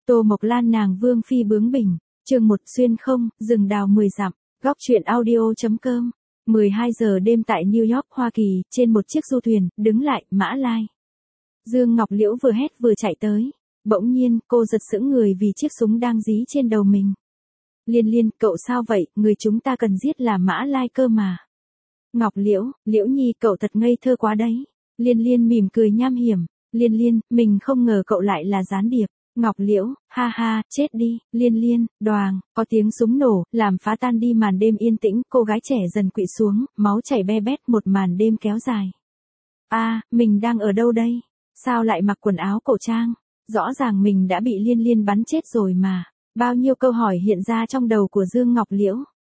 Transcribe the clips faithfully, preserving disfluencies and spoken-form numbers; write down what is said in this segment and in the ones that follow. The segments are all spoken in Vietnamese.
Tô Mộc Lan nàng vương phi bướng bỉnh, chương một xuyên không, rừng đào mười dặm, góc truyện audio.com. mười hai giờ đêm tại New York, Hoa Kỳ, trên một chiếc du thuyền, đứng lại, Mã Lai. Dương Ngọc Liễu vừa hét vừa chạy tới. Bỗng nhiên, cô giật sững người vì chiếc súng đang dí trên đầu mình. Liên Liên, cậu sao vậy, người chúng ta cần giết là Mã Lai cơ mà. Ngọc Liễu, Liễu Nhi, cậu thật ngây thơ quá đấy. Liên Liên mỉm cười nham hiểm. Liên Liên, mình không ngờ cậu lại là gián điệp. Ngọc Liễu, ha ha, chết đi. Liên Liên, đoàng, có tiếng súng nổ, làm phá tan đi màn đêm yên tĩnh, cô gái trẻ dần quỵ xuống, máu chảy be bét, một màn đêm kéo dài. A, à, mình đang ở đâu đây? Sao lại mặc quần áo cổ trang? Rõ ràng mình đã bị Liên Liên bắn chết rồi mà. Bao nhiêu câu hỏi hiện ra trong đầu của Dương Ngọc Liễu.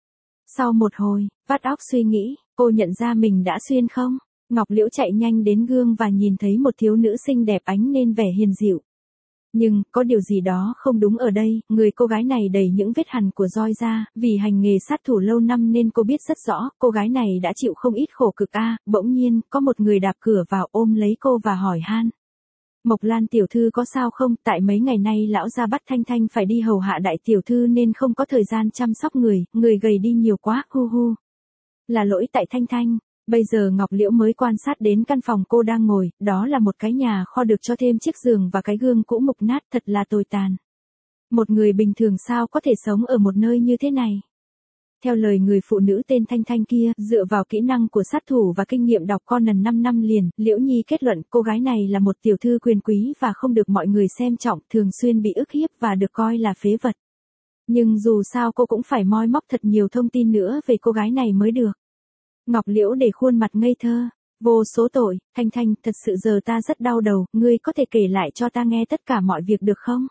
Sau một hồi, vắt óc suy nghĩ, cô nhận ra mình đã xuyên không? Ngọc Liễu chạy nhanh đến gương và nhìn thấy một thiếu nữ xinh đẹp ánh lên vẻ hiền dịu. Nhưng, có điều gì đó không đúng ở đây, người cô gái này đầy những vết hằn của roi da, vì hành nghề sát thủ lâu năm nên cô biết rất rõ, cô gái này đã chịu không ít khổ cực a. À, bỗng nhiên, có một người đạp cửa vào ôm lấy cô và hỏi han. Mộc Lan tiểu thư có sao không, tại mấy ngày nay lão gia bắt Thanh Thanh phải đi hầu hạ đại tiểu thư nên không có thời gian chăm sóc người, người gầy đi nhiều quá, hu hu. Là lỗi tại Thanh Thanh. Bây giờ Ngọc Liễu mới quan sát đến căn phòng cô đang ngồi, đó là một cái nhà kho được cho thêm chiếc giường và cái gương cũ mục nát, thật là tồi tàn. Một người bình thường sao có thể sống ở một nơi như thế này? Theo lời người phụ nữ tên Thanh Thanh kia, dựa vào kỹ năng của sát thủ và kinh nghiệm đọc Conan năm năm liền, Liễu Nhi kết luận cô gái này là một tiểu thư quyền quý và không được mọi người xem trọng, thường xuyên bị ức hiếp và được coi là phế vật. Nhưng dù sao cô cũng phải moi móc thật nhiều thông tin nữa về cô gái này mới được. Ngọc Liễu để khuôn mặt ngây thơ, vô số tội, Thanh Thanh, thật sự giờ ta rất đau đầu, ngươi có thể kể lại cho ta nghe tất cả mọi việc được không?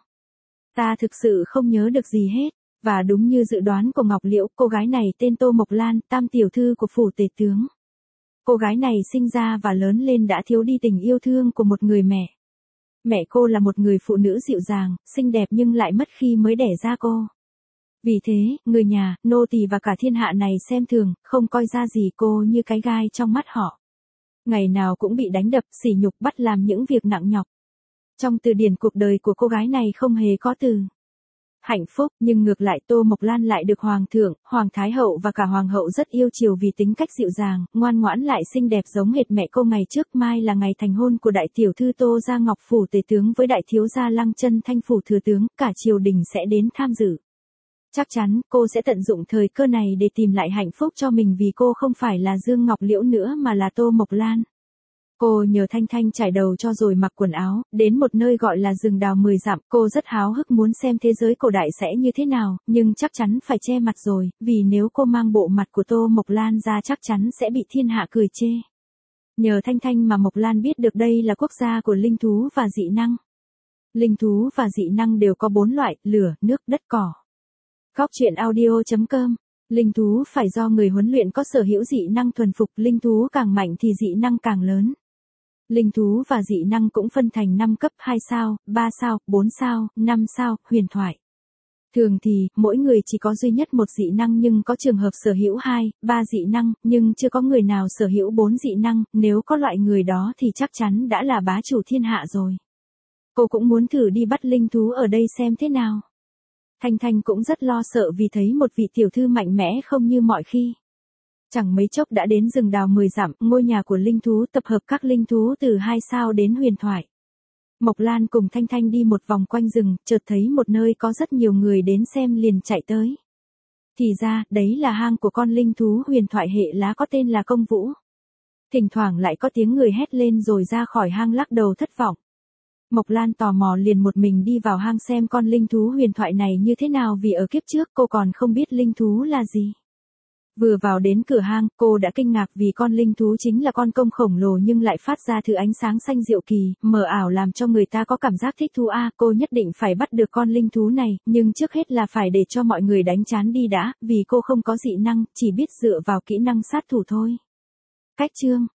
Ta thực sự không nhớ được gì hết, và đúng như dự đoán của Ngọc Liễu, cô gái này tên Tô Mộc Lan, tam tiểu thư của phủ tể tướng. Cô gái này sinh ra và lớn lên đã thiếu đi tình yêu thương của một người mẹ. Mẹ cô là một người phụ nữ dịu dàng, xinh đẹp nhưng lại mất khi mới đẻ ra cô. Vì thế, người nhà, nô tỳ và cả thiên hạ này xem thường, không coi ra gì cô như cái gai trong mắt họ. Ngày nào cũng bị đánh đập, sỉ nhục, bắt làm những việc nặng nhọc. Trong từ điển cuộc đời của cô gái này không hề có từ hạnh phúc, nhưng ngược lại Tô Mộc Lan lại được Hoàng thượng, Hoàng Thái Hậu và cả Hoàng hậu rất yêu chiều vì tính cách dịu dàng, ngoan ngoãn lại xinh đẹp giống hệt mẹ cô ngày trước. Mai là ngày thành hôn của đại tiểu thư Tô Gia Ngọc phủ tể tướng với đại thiếu gia Lăng Chân Thanh phủ thừa tướng, cả triều đình sẽ đến tham dự. Chắc chắn, cô sẽ tận dụng thời cơ này để tìm lại hạnh phúc cho mình vì cô không phải là Dương Ngọc Liễu nữa mà là Tô Mộc Lan. Cô nhờ Thanh Thanh trải đầu cho rồi mặc quần áo, đến một nơi gọi là rừng đào mười dặm, cô rất háo hức muốn xem thế giới cổ đại sẽ như thế nào, nhưng chắc chắn phải che mặt rồi, vì nếu cô mang bộ mặt của Tô Mộc Lan ra chắc chắn sẽ bị thiên hạ cười chê. Nhờ Thanh Thanh mà Mộc Lan biết được đây là quốc gia của linh thú và dị năng. Linh thú và dị năng đều có bốn loại, lửa, nước, đất, cỏ. Góc truyện audio.com. Linh thú phải do người huấn luyện có sở hữu dị năng thuần phục, linh thú càng mạnh thì dị năng càng lớn. Linh thú và dị năng cũng phân thành năm cấp, hai sao, ba sao, bốn sao, năm sao, huyền thoại. Thường thì, mỗi người chỉ có duy nhất một dị năng nhưng có trường hợp sở hữu hai, ba dị năng, nhưng chưa có người nào sở hữu bốn dị năng, nếu có loại người đó thì chắc chắn đã là bá chủ thiên hạ rồi. Cô cũng muốn thử đi bắt linh thú ở đây xem thế nào. Thanh Thanh cũng rất lo sợ vì thấy một vị tiểu thư mạnh mẽ không như mọi khi. Chẳng mấy chốc đã đến rừng đào mười dặm, ngôi nhà của linh thú tập hợp các linh thú từ hai sao đến huyền thoại. Mộc Lan cùng Thanh Thanh đi một vòng quanh rừng, chợt thấy một nơi có rất nhiều người đến xem liền chạy tới. Thì ra, đấy là hang của con linh thú huyền thoại hệ lá có tên là Công Vũ. Thỉnh thoảng lại có tiếng người hét lên rồi ra khỏi hang lắc đầu thất vọng. Mộc Lan tò mò liền một mình đi vào hang xem con linh thú huyền thoại này như thế nào vì ở kiếp trước cô còn không biết linh thú là gì. Vừa vào đến cửa hang, cô đã kinh ngạc vì con linh thú chính là con công khổng lồ nhưng lại phát ra thứ ánh sáng xanh diệu kỳ, mờ ảo làm cho người ta có cảm giác thích thú. A, à, cô nhất định phải bắt được con linh thú này, nhưng trước hết là phải để cho mọi người đánh chán đi đã, vì cô không có dị năng, chỉ biết dựa vào kỹ năng sát thủ thôi. Cách chương